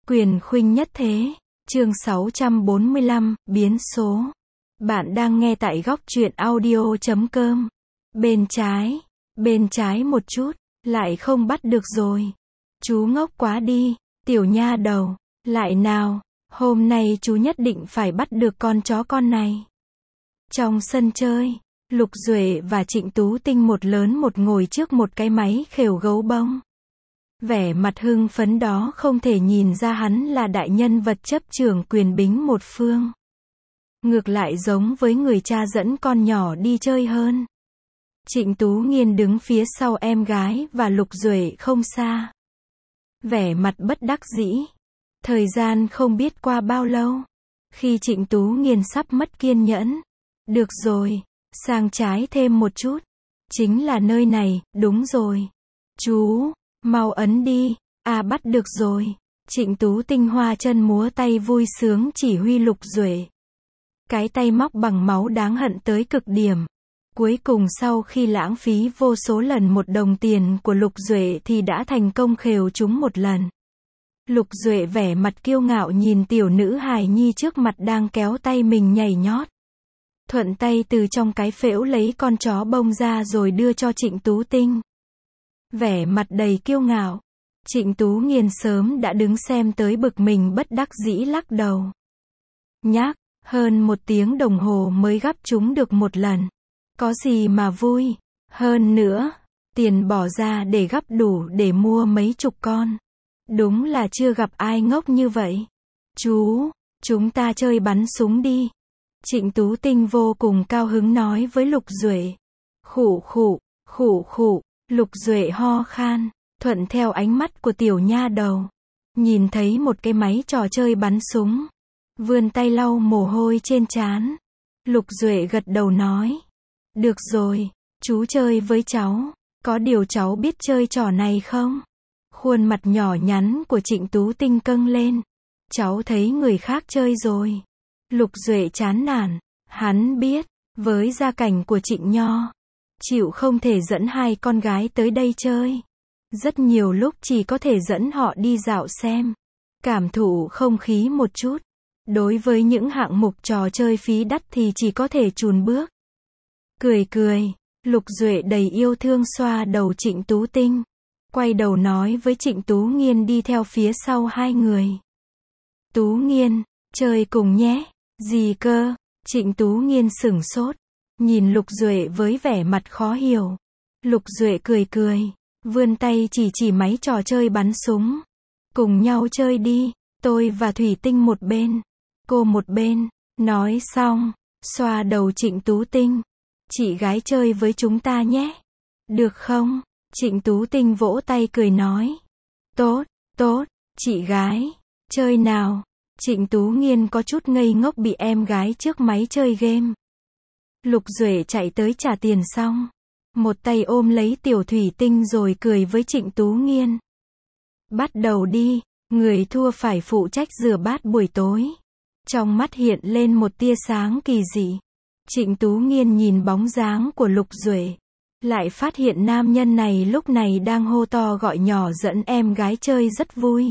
Quyền khuynh nhất thế. Chương 645, biến số. Bạn đang nghe tại góc truyện audio.com. Bên trái một chút, lại không bắt được rồi. Chú ngốc quá đi, tiểu nha đầu, lại nào, hôm nay chú nhất định phải bắt được con chó con này. Trong sân chơi, Lục Duệ và Trịnh Tú Tinh một lớn một ngồi trước một cái máy khều gấu bông. Vẻ mặt hưng phấn đó không thể nhìn ra hắn là đại nhân vật chấp trưởng quyền bính một phương. Ngược lại giống với người cha dẫn con nhỏ đi chơi hơn. Trịnh Tú Nghiên đứng phía sau em gái và Lục Duệ không xa. Vẻ mặt bất đắc dĩ. Thời gian không biết qua bao lâu. Khi Trịnh Tú Nghiên sắp mất kiên nhẫn. Được rồi, sang trái thêm một chút. Chính là nơi này, đúng rồi. Chú, mau ấn đi, bắt được rồi. Trịnh Tú Tinh hoa chân múa tay vui sướng chỉ huy Lục Duệ. Cái tay móc bằng máu đáng hận tới cực điểm. Cuối cùng sau khi lãng phí vô số lần một đồng tiền của Lục Duệ thì đã thành công khều chúng một lần. Lục Duệ vẻ mặt kiêu ngạo nhìn tiểu nữ hài nhi trước mặt đang kéo tay mình nhảy nhót. Thuận tay từ trong cái phễu lấy con chó bông ra rồi đưa cho Trịnh Tú Tinh. Vẻ mặt đầy kiêu ngạo. Trịnh Tú Nghiên sớm đã đứng xem tới bực mình bất đắc dĩ lắc đầu. Nhác, hơn 1 tiếng đồng hồ mới gắp chúng được một lần. Có gì mà vui. Hơn nữa, tiền bỏ ra để gắp đủ để mua mấy chục con. Đúng là chưa gặp ai ngốc như vậy. Chú, chúng ta chơi bắn súng đi. Trịnh Tú Tinh vô cùng cao hứng nói với Lục Duệ. Khụ khụ. Lục Duệ ho khan, thuận theo ánh mắt của tiểu nha đầu. Nhìn thấy một cái máy trò chơi bắn súng. Vươn tay lau mồ hôi trên trán. Lục Duệ gật đầu nói. Được rồi, chú chơi với cháu. Có điều cháu biết chơi trò này không? Khuôn mặt nhỏ nhắn của Trịnh Tú Tinh căng lên. Cháu thấy người khác chơi rồi. Lục Duệ chán nản. Hắn biết, với gia cảnh của Trịnh Nho, chịu không thể dẫn hai con gái tới đây chơi. Rất nhiều lúc chỉ có thể dẫn họ đi dạo xem. Cảm thụ không khí một chút. Đối với những hạng mục trò chơi phí đắt thì chỉ có thể chùn bước. Cười, Lục Duệ đầy yêu thương xoa đầu Trịnh Tú Tinh. Quay đầu nói với Trịnh Tú Nghiên đi theo phía sau hai người. Tú Nghiên, chơi cùng nhé. Gì cơ? Trịnh Tú Nghiên sửng sốt. Nhìn Lục Duệ với vẻ mặt khó hiểu. Lục Duệ cười. Vươn tay chỉ máy trò chơi bắn súng. Cùng nhau chơi đi. Tôi và Thủy Tinh một bên. Cô một bên. Nói xong. Xoa đầu Trịnh Tú Tinh. Chị gái chơi với chúng ta nhé. Được không? Trịnh Tú Tinh vỗ tay cười nói. Tốt, chị gái. Chơi nào. Trịnh Tú Nghiên có chút ngây ngốc bị em gái trước máy chơi game. Lục Duệ chạy tới trả tiền xong. Một tay ôm lấy tiểu Thủy Tinh rồi cười với Trịnh Tú Nghiên. Bắt đầu đi, người thua phải phụ trách rửa bát buổi tối. Trong mắt hiện lên một tia sáng kỳ dị. Trịnh Tú Nghiên nhìn bóng dáng của Lục Duệ. Lại phát hiện nam nhân này lúc này đang hô to gọi nhỏ dẫn em gái chơi rất vui.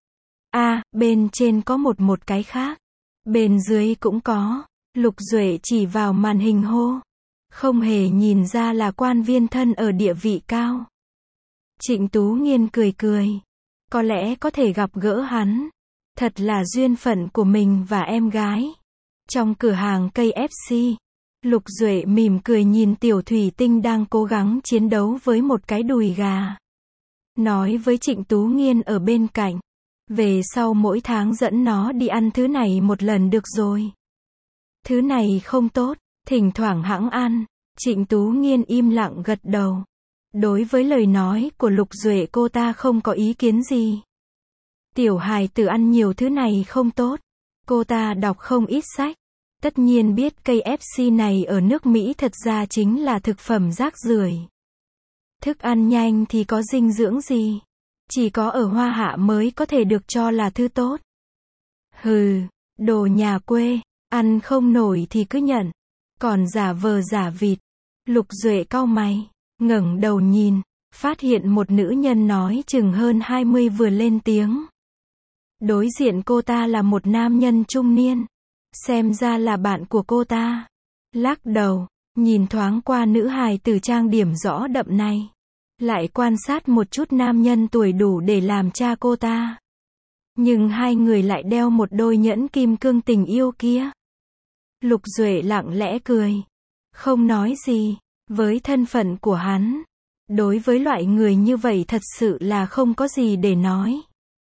Bên trên có một cái khác. Bên dưới cũng có. Lục Duệ chỉ vào màn hình hô. Không hề nhìn ra là quan viên thân ở địa vị cao. Trịnh Tú Nghiên cười. Có lẽ có thể gặp gỡ hắn. Thật là duyên phận của mình và em gái. Trong cửa hàng KFC, Lục Duệ mỉm cười nhìn tiểu Thủy Tinh đang cố gắng chiến đấu với một cái đùi gà. Nói với Trịnh Tú Nghiên ở bên cạnh. Về sau mỗi tháng dẫn nó đi ăn thứ này một lần được rồi. Thứ này không tốt, thỉnh thoảng hẵng ăn. Trịnh Tú Nghiên im lặng gật đầu. Đối với lời nói của Lục Duệ cô ta không có ý kiến gì. Tiểu hài tử ăn nhiều thứ này không tốt. Cô ta đọc không ít sách. Tất nhiên biết KFC này ở nước Mỹ thật ra chính là thực phẩm rác rưởi. Thức ăn nhanh thì có dinh dưỡng gì? Chỉ có ở Hoa Hạ mới có thể được cho là thứ tốt. Hừ, đồ nhà quê, ăn không nổi thì cứ nhận. Còn giả vờ giả vịt. Lục Duệ cau mày, ngẩng đầu nhìn, phát hiện một nữ nhân nói chừng hơn 20 vừa lên tiếng. Đối diện cô ta là một nam nhân trung niên. Xem ra là bạn của cô ta. Lắc đầu, nhìn thoáng qua nữ hài tử trang điểm rõ đậm này. Lại quan sát một chút nam nhân tuổi đủ để làm cha cô ta. Nhưng hai người lại đeo một đôi nhẫn kim cương tình yêu kia. Lục Duệ lặng lẽ cười. Không nói gì. Với thân phận của hắn, đối với loại người như vậy thật sự là không có gì để nói.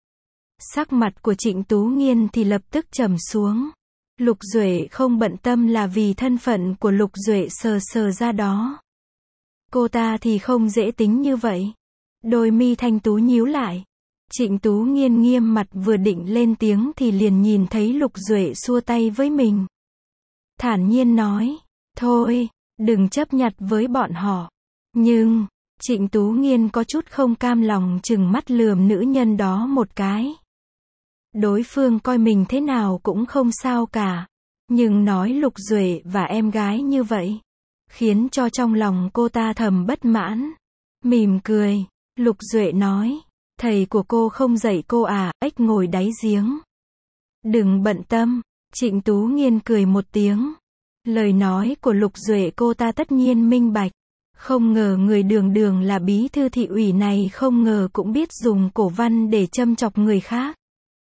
Sắc mặt của Trịnh Tú Nghiên thì lập tức trầm xuống. Lục Duệ không bận tâm là vì thân phận của Lục Duệ sờ sờ ra đó. Cô ta thì không dễ tính như vậy. Đôi mi thanh tú nhíu lại. Trịnh Tú Nghiên nghiêm mặt vừa định lên tiếng thì liền nhìn thấy Lục Duệ xua tay với mình. Thản nhiên nói, thôi, đừng chấp nhặt với bọn họ. Nhưng, Trịnh Tú Nghiên có chút không cam lòng chừng mắt lườm nữ nhân đó một cái. Đối phương coi mình thế nào cũng không sao cả. Nhưng nói Lục Duệ và em gái như vậy, khiến cho trong lòng cô ta thầm bất mãn. Mỉm cười, Lục Duệ nói, thầy của cô không dạy cô à, ếch ngồi đáy giếng. Đừng bận tâm, Trịnh Tú Nghiên cười một tiếng. Lời nói của Lục Duệ cô ta tất nhiên minh bạch. Không ngờ người đường đường là bí thư thị ủy này không ngờ cũng biết dùng cổ văn để châm chọc người khác.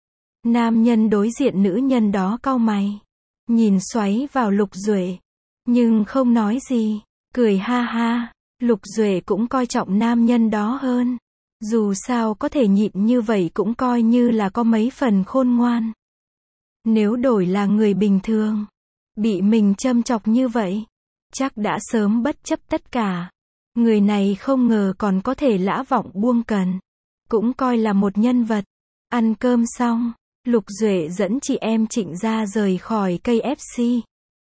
Nam nhân đối diện nữ nhân đó cau mày. Nhìn xoáy vào Lục Duệ. Nhưng không nói gì. Cười ha ha. Lục Duệ cũng coi trọng nam nhân đó hơn. Dù sao có thể nhịn như vậy cũng coi như là có mấy phần khôn ngoan. Nếu đổi là người bình thường, bị mình châm chọc như vậy, chắc đã sớm bất chấp tất cả. Người này không ngờ còn có thể lã vọng buông cần. Cũng coi là một nhân vật. Ăn cơm xong, Lục Duệ dẫn chị em Trịnh ra rời khỏi KFC.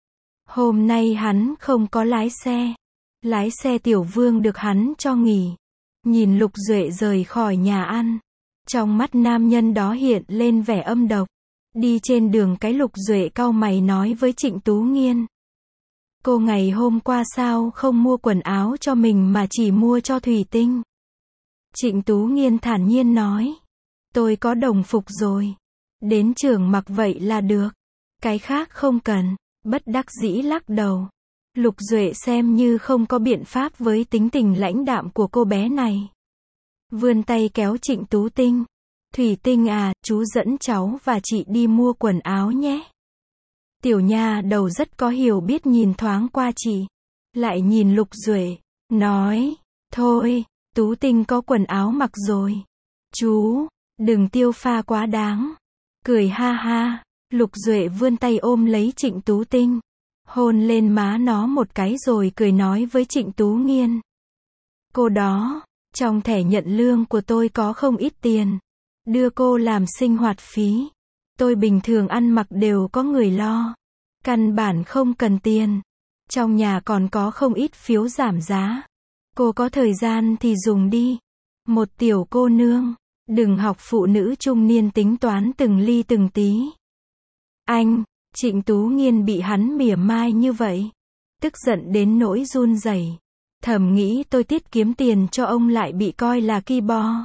Hôm nay hắn không có lái xe. Lái xe Tiểu Vương được hắn cho nghỉ. Nhìn Lục Duệ rời khỏi nhà ăn. Trong mắt nam nhân đó hiện lên vẻ âm độc. Đi trên đường cái Lục Duệ cau mày nói với Trịnh Tú Nghiên. Cô ngày hôm qua sao không mua quần áo cho mình mà chỉ mua cho Thủy Tinh? Trịnh Tú Nghiên thản nhiên nói. Tôi có đồng phục rồi. Đến trường mặc vậy là được. Cái khác không cần. Bất đắc dĩ lắc đầu. Lục Duệ xem như không có biện pháp với tính tình lãnh đạm của cô bé này. Vươn tay kéo Trịnh Tú Tinh. Thủy Tinh à, chú dẫn cháu và chị đi mua quần áo nhé. Tiểu nha đầu rất có hiểu biết nhìn thoáng qua chị. Lại nhìn Lục Duệ. Nói. Thôi, Tú Tinh có quần áo mặc rồi. Chú, đừng tiêu pha quá đáng. Cười ha ha. Lục Duệ vươn tay ôm lấy Trịnh Tú Tinh. Hôn lên má nó một cái rồi cười nói với Trịnh Tú Nghiên. Cô đó, trong thẻ nhận lương của tôi có không ít tiền. Đưa cô làm sinh hoạt phí. Tôi bình thường ăn mặc đều có người lo. Căn bản không cần tiền. Trong nhà còn có không ít phiếu giảm giá. Cô có thời gian thì dùng đi. Một tiểu cô nương. Đừng học phụ nữ trung niên tính toán từng ly từng tí. Anh, Trịnh Tú Nghiên bị hắn mỉa mai như vậy. Tức giận đến nỗi run rẩy. Thầm nghĩ tôi tiết kiếm tiền cho ông lại bị coi là ki bo.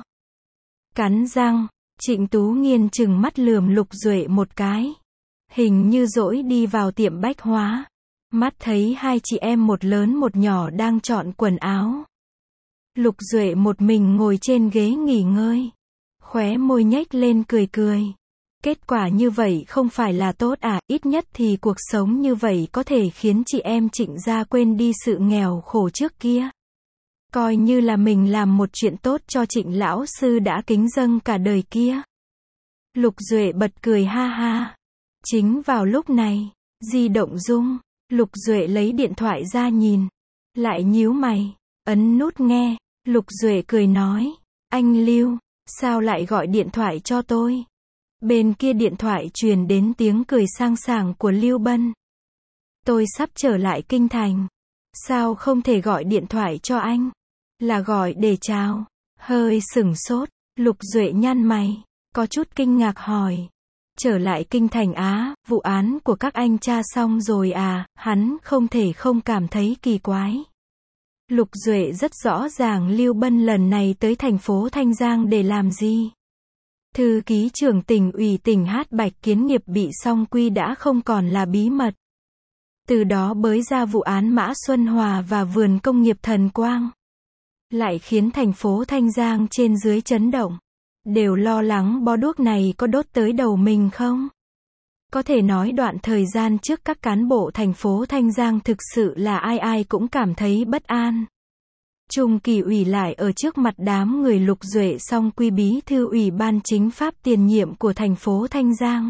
Cắn răng, Trịnh Tú Nghiên trừng mắt lườm Lục Duệ một cái. Hình như dỗi đi vào tiệm bách hóa. Mắt thấy hai chị em một lớn một nhỏ đang chọn quần áo. Lục Duệ một mình ngồi trên ghế nghỉ ngơi. Khóe môi nhếch lên cười cười. Kết quả như vậy không phải là tốt à, ít nhất thì cuộc sống như vậy có thể khiến chị em Trịnh gia quên đi sự nghèo khổ trước kia. Coi như là mình làm một chuyện tốt cho Trịnh lão sư đã kính dâng cả đời kia. Lục Duệ bật cười ha ha. Chính vào lúc này, di động rung. Lục Duệ lấy điện thoại ra nhìn. Lại nhíu mày, ấn nút nghe. Lục Duệ cười nói. Anh Lưu, sao lại gọi điện thoại cho tôi? Bên kia điện thoại truyền đến tiếng cười sang sảng của Lưu Bân. Tôi sắp trở lại kinh thành. Sao không thể gọi điện thoại cho anh? Là gọi để chào. Hơi sửng sốt, Lục Duệ nhăn mày, có chút kinh ngạc hỏi. Trở lại kinh thành á, vụ án của các anh tra xong rồi à, hắn không thể không cảm thấy kỳ quái. Lục Duệ rất rõ ràng Lưu Bân lần này tới thành phố Thanh Giang để làm gì. Thư ký trưởng tỉnh ủy tỉnh Hát Bạch Kiến Nghiệp bị song quy đã không còn là bí mật. Từ đó bới ra vụ án Mã Xuân Hòa và vườn công nghiệp Thần Quang. Lại khiến thành phố Thanh Giang trên dưới chấn động. Đều lo lắng bó đuốc này có đốt tới đầu mình không? Có thể nói đoạn thời gian trước các cán bộ thành phố Thanh Giang thực sự là ai ai cũng cảm thấy bất an. Trung Kỳ ủy lại ở trước mặt đám người Lục Duệ song quy bí thư ủy ban chính pháp tiền nhiệm của thành phố Thanh Giang.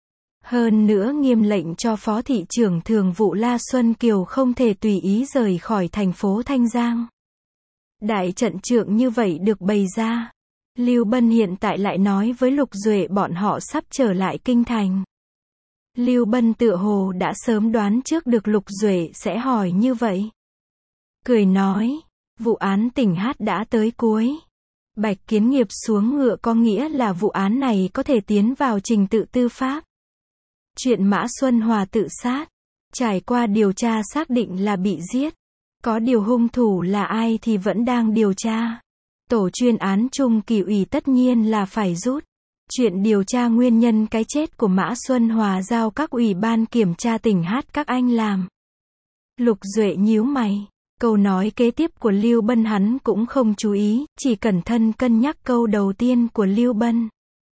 Hơn nữa nghiêm lệnh cho phó thị trưởng thường vụ La Xuân Kiều không thể tùy ý rời khỏi thành phố Thanh Giang. Đại trận trượng như vậy được bày ra. Lưu Bân hiện tại lại nói với Lục Duệ bọn họ sắp trở lại kinh thành. Lưu Bân tựa hồ đã sớm đoán trước được Lục Duệ sẽ hỏi như vậy. Cười nói, vụ án tỉnh Hát đã tới cuối. Bạch Kiến Nghiệp xuống ngựa có nghĩa là vụ án này có thể tiến vào trình tự tư pháp. Chuyện Mã Xuân Hòa tự sát, trải qua điều tra xác định là bị giết. Có điều hung thủ là ai thì vẫn đang điều tra. Tổ chuyên án Trung Kỳ ủy tất nhiên là phải rút. Chuyện điều tra nguyên nhân cái chết của Mã Xuân Hòa giao các ủy ban kiểm tra tỉnh Hát các anh làm. Lục Duệ nhíu mày. Câu nói kế tiếp của Lưu Bân hắn cũng không chú ý, chỉ cẩn thận cân nhắc câu đầu tiên của Lưu Bân.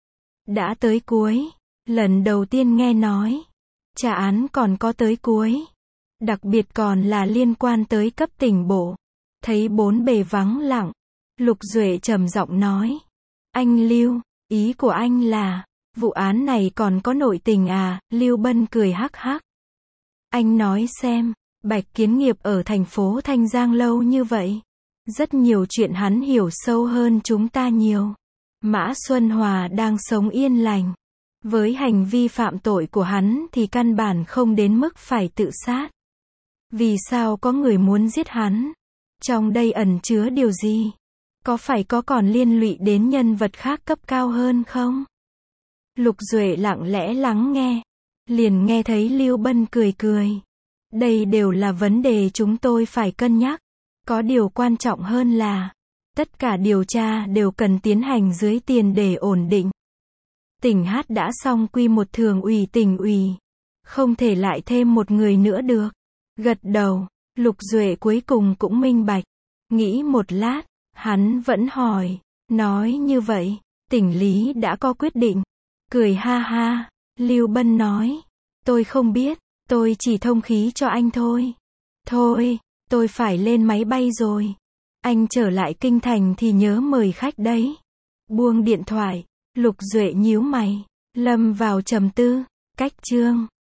Đã tới cuối. Lần đầu tiên nghe nói. Trả án còn có tới cuối. Đặc biệt còn là liên quan tới cấp tỉnh bộ. Thấy bốn bề vắng lặng. Lục Duệ trầm giọng nói. Anh Lưu, ý của anh là, vụ án này còn có nội tình à? Lưu Bân cười hắc hắc. Anh nói xem, Bạch Kiến Nghiệp ở thành phố Thanh Giang lâu như vậy. Rất nhiều chuyện hắn hiểu sâu hơn chúng ta nhiều. Mã Xuân Hòa đang sống yên lành. Với hành vi phạm tội của hắn thì căn bản không đến mức phải tự sát. Vì sao có người muốn giết hắn? Trong đây ẩn chứa điều gì? Có phải có còn liên lụy đến nhân vật khác cấp cao hơn không? Lục Duệ lặng lẽ lắng nghe. Liền nghe thấy Lưu Bân cười cười. Đây đều là vấn đề chúng tôi phải cân nhắc. Có điều quan trọng hơn là, tất cả điều tra đều cần tiến hành dưới tiền để ổn định. Tỉnh Hát đã xong quy một thường ủy tỉnh ủy. Không thể lại thêm một người nữa được. Gật đầu, Lục Duệ cuối cùng cũng minh bạch. Nghĩ một lát, hắn vẫn hỏi. Nói như vậy, tỉnh lý đã có quyết định. Cười ha ha, Lưu Bân nói. Tôi không biết, tôi chỉ thông khí cho anh thôi. Thôi, tôi phải lên máy bay rồi. Anh trở lại kinh thành thì nhớ mời khách đấy. Buông điện thoại, Lục Duệ nhíu mày, lâm vào trầm tư. Cách chương